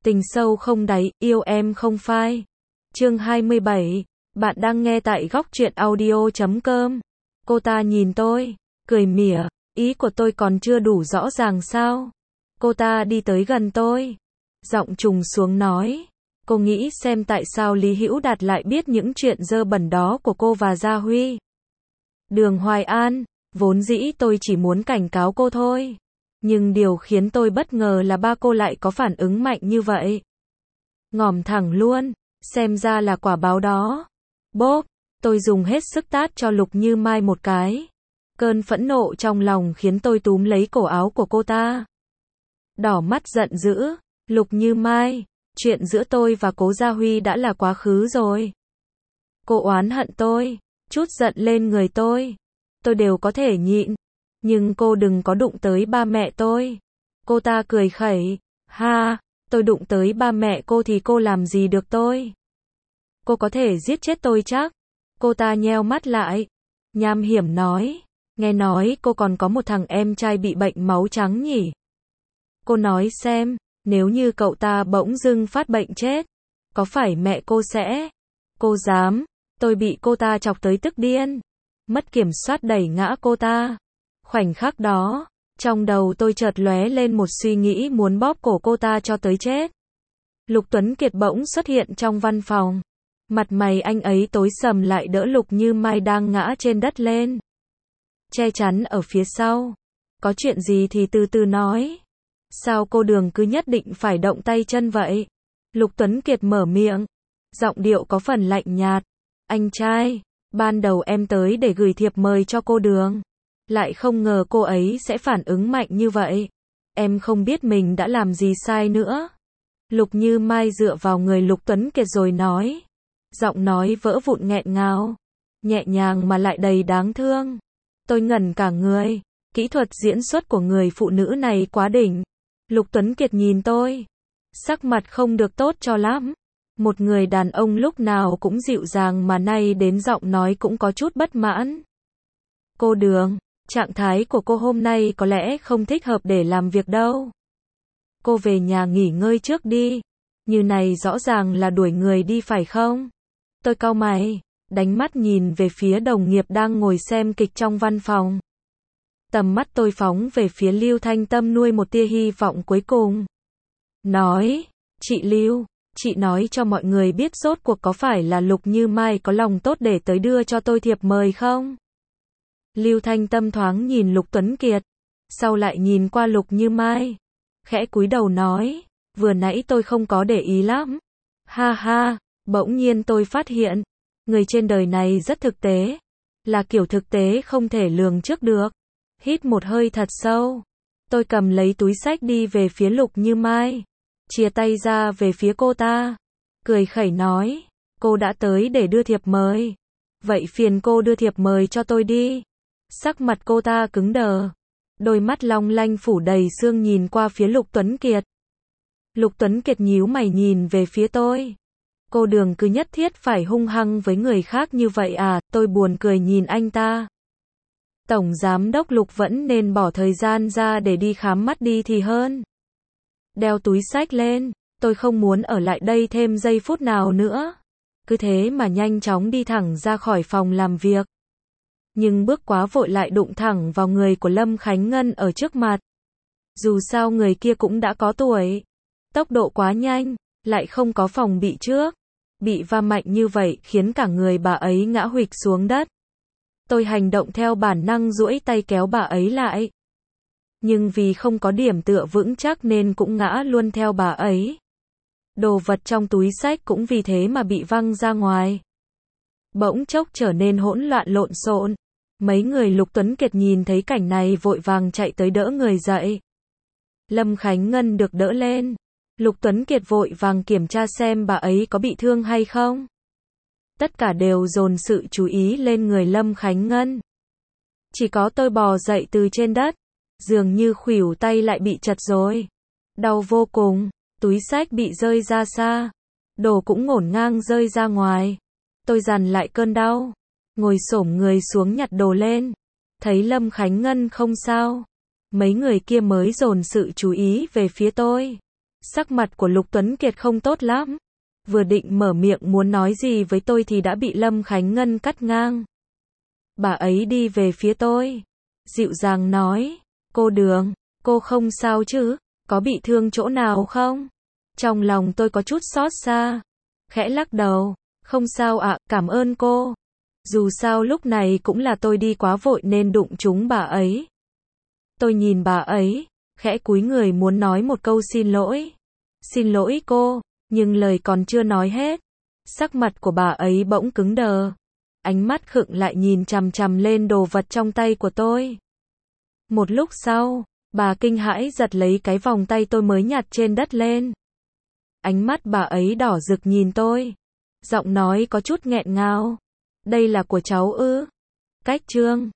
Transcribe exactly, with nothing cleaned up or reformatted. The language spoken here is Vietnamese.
Tình sâu không đáy, yêu em không phai. Chương hai mươi bảy, bạn đang nghe tại góc truyện audio chấm com. Cô ta nhìn tôi, cười mỉa, ý của tôi còn chưa đủ rõ ràng sao? Cô ta đi tới gần tôi, giọng trùng xuống nói, cô nghĩ xem tại sao Lý Hữu Đạt lại biết những chuyện dơ bẩn đó của cô và Gia Huy. Đường Hoài An, vốn dĩ tôi chỉ muốn cảnh cáo cô thôi. Nhưng điều khiến tôi bất ngờ là ba cô lại có phản ứng mạnh như vậy. Ngòm thẳng luôn, xem ra là quả báo đó. Bốp, tôi dùng hết sức tát cho Lục Như Mai một cái. Cơn phẫn nộ trong lòng khiến tôi túm lấy cổ áo của cô ta. Đỏ mắt giận dữ, Lục Như Mai, chuyện giữa tôi và Cố Gia Huy đã là quá khứ rồi. Cô oán hận tôi, chút giận lên người tôi. Tôi đều có thể nhịn. Nhưng cô đừng có đụng tới ba mẹ tôi. Cô ta cười khẩy, ha, tôi đụng tới ba mẹ cô thì cô làm gì được tôi? Cô có thể giết chết tôi chắc? Cô ta nheo mắt lại, nham hiểm nói, nghe nói cô còn có một thằng em trai bị bệnh máu trắng nhỉ? Cô nói xem, nếu như cậu ta bỗng dưng phát bệnh chết, có phải mẹ cô sẽ? Cô dám, tôi bị cô ta chọc tới tức điên, mất kiểm soát đẩy ngã cô ta. Khoảnh khắc đó, trong đầu tôi chợt lóe lên một suy nghĩ muốn bóp cổ cô ta cho tới chết. Lục Tuấn Kiệt bỗng xuất hiện trong văn phòng. Mặt mày anh ấy tối sầm lại đỡ Lục Như Mai đang ngã trên đất lên. Che chắn ở phía sau. Có chuyện gì thì từ từ nói. Sao cô Đường cứ nhất định phải động tay chân vậy? Lục Tuấn Kiệt mở miệng. Giọng điệu có phần lạnh nhạt. Anh trai, ban đầu em tới để gửi thiệp mời cho cô Đường. Lại không ngờ cô ấy sẽ phản ứng mạnh như vậy. Em không biết mình đã làm gì sai nữa. Lục Như Mai dựa vào người Lục Tuấn Kiệt rồi nói. Giọng nói vỡ vụn nghẹn ngào. Nhẹ nhàng mà lại đầy đáng thương. Tôi ngẩn cả người. Kỹ thuật diễn xuất của người phụ nữ này quá đỉnh. Lục Tuấn Kiệt nhìn tôi. Sắc mặt không được tốt cho lắm. Một người đàn ông lúc nào cũng dịu dàng mà nay đến giọng nói cũng có chút bất mãn. Cô Đường, trạng thái của cô hôm nay có lẽ không thích hợp để làm việc đâu. Cô về nhà nghỉ ngơi trước đi. Như này rõ ràng là đuổi người đi phải không? Tôi cau mày, đánh mắt nhìn về phía đồng nghiệp đang ngồi xem kịch trong văn phòng. Tầm mắt tôi phóng về phía Lưu Thanh Tâm nuôi một tia hy vọng cuối cùng. Nói, chị Lưu, chị nói cho mọi người biết rốt cuộc có phải là Lục Như Mai có lòng tốt để tới đưa cho tôi thiệp mời không? Lưu Thanh Tâm thoáng nhìn Lục Tuấn Kiệt, sau lại nhìn qua Lục Như Mai, khẽ cúi đầu nói, vừa nãy tôi không có để ý lắm. Ha ha, bỗng nhiên tôi phát hiện, người trên đời này rất thực tế, là kiểu thực tế không thể lường trước được. Hít một hơi thật sâu, tôi cầm lấy túi xách đi về phía Lục Như Mai, chia tay ra về phía cô ta, cười khẩy nói, cô đã tới để đưa thiệp mời, vậy phiền cô đưa thiệp mời cho tôi đi. Sắc mặt cô ta cứng đờ, đôi mắt long lanh phủ đầy sương nhìn qua phía Lục Tuấn Kiệt. Lục Tuấn Kiệt nhíu mày nhìn về phía tôi. Cô Đường cứ nhất thiết phải hung hăng với người khác như vậy à? Tôi buồn cười nhìn anh ta. Tổng giám đốc Lục vẫn nên bỏ thời gian ra để đi khám mắt đi thì hơn. Đeo túi xách lên, tôi không muốn ở lại đây thêm giây phút nào nữa. Cứ thế mà nhanh chóng đi thẳng ra khỏi phòng làm việc. Nhưng bước quá vội lại đụng thẳng vào người của Lâm Khánh Ngân ở trước mặt. Dù sao người kia cũng đã có tuổi. Tốc độ quá nhanh, lại không có phòng bị trước. Bị va mạnh như vậy khiến cả người bà ấy ngã huỵch xuống đất. Tôi hành động theo bản năng duỗi tay kéo bà ấy lại. Nhưng vì không có điểm tựa vững chắc nên cũng ngã luôn theo bà ấy. Đồ vật trong túi xách cũng vì thế mà bị văng ra ngoài. Bỗng chốc trở nên hỗn loạn lộn xộn. Mấy người Lục Tuấn Kiệt nhìn thấy cảnh này vội vàng chạy tới đỡ người dậy. Lâm Khánh Ngân được đỡ lên. Lục Tuấn Kiệt vội vàng kiểm tra xem bà ấy có bị thương hay không. Tất cả đều dồn sự chú ý lên người Lâm Khánh Ngân. Chỉ có tôi bò dậy từ trên đất. Dường như khuỷu tay lại bị chật rồi. Đau vô cùng. Túi xách bị rơi ra xa. Đồ cũng ngổn ngang rơi ra ngoài. Tôi dằn lại cơn đau. Ngồi xổm người xuống nhặt đồ lên. Thấy Lâm Khánh Ngân không sao. Mấy người kia mới dồn sự chú ý về phía tôi. Sắc mặt của Lục Tuấn Kiệt không tốt lắm. Vừa định mở miệng muốn nói gì với tôi thì đã bị Lâm Khánh Ngân cắt ngang. Bà ấy đi về phía tôi, dịu dàng nói, cô Đường, cô không sao chứ, có bị thương chỗ nào không? Trong lòng tôi có chút xót xa, khẽ lắc đầu, không sao ạ, cảm ơn cô. Dù sao lúc này cũng là tôi đi quá vội nên đụng trúng bà ấy. Tôi nhìn bà ấy, khẽ cúi người muốn nói một câu xin lỗi. Xin lỗi cô, nhưng lời còn chưa nói hết. Sắc mặt của bà ấy bỗng cứng đờ. Ánh mắt khựng lại nhìn chằm chằm lên đồ vật trong tay của tôi. Một lúc sau, bà kinh hãi giật lấy cái vòng tay tôi mới nhặt trên đất lên. Ánh mắt bà ấy đỏ rực nhìn tôi. Giọng nói có chút nghẹn ngào. Đây là của cháu ư? Cách Trương.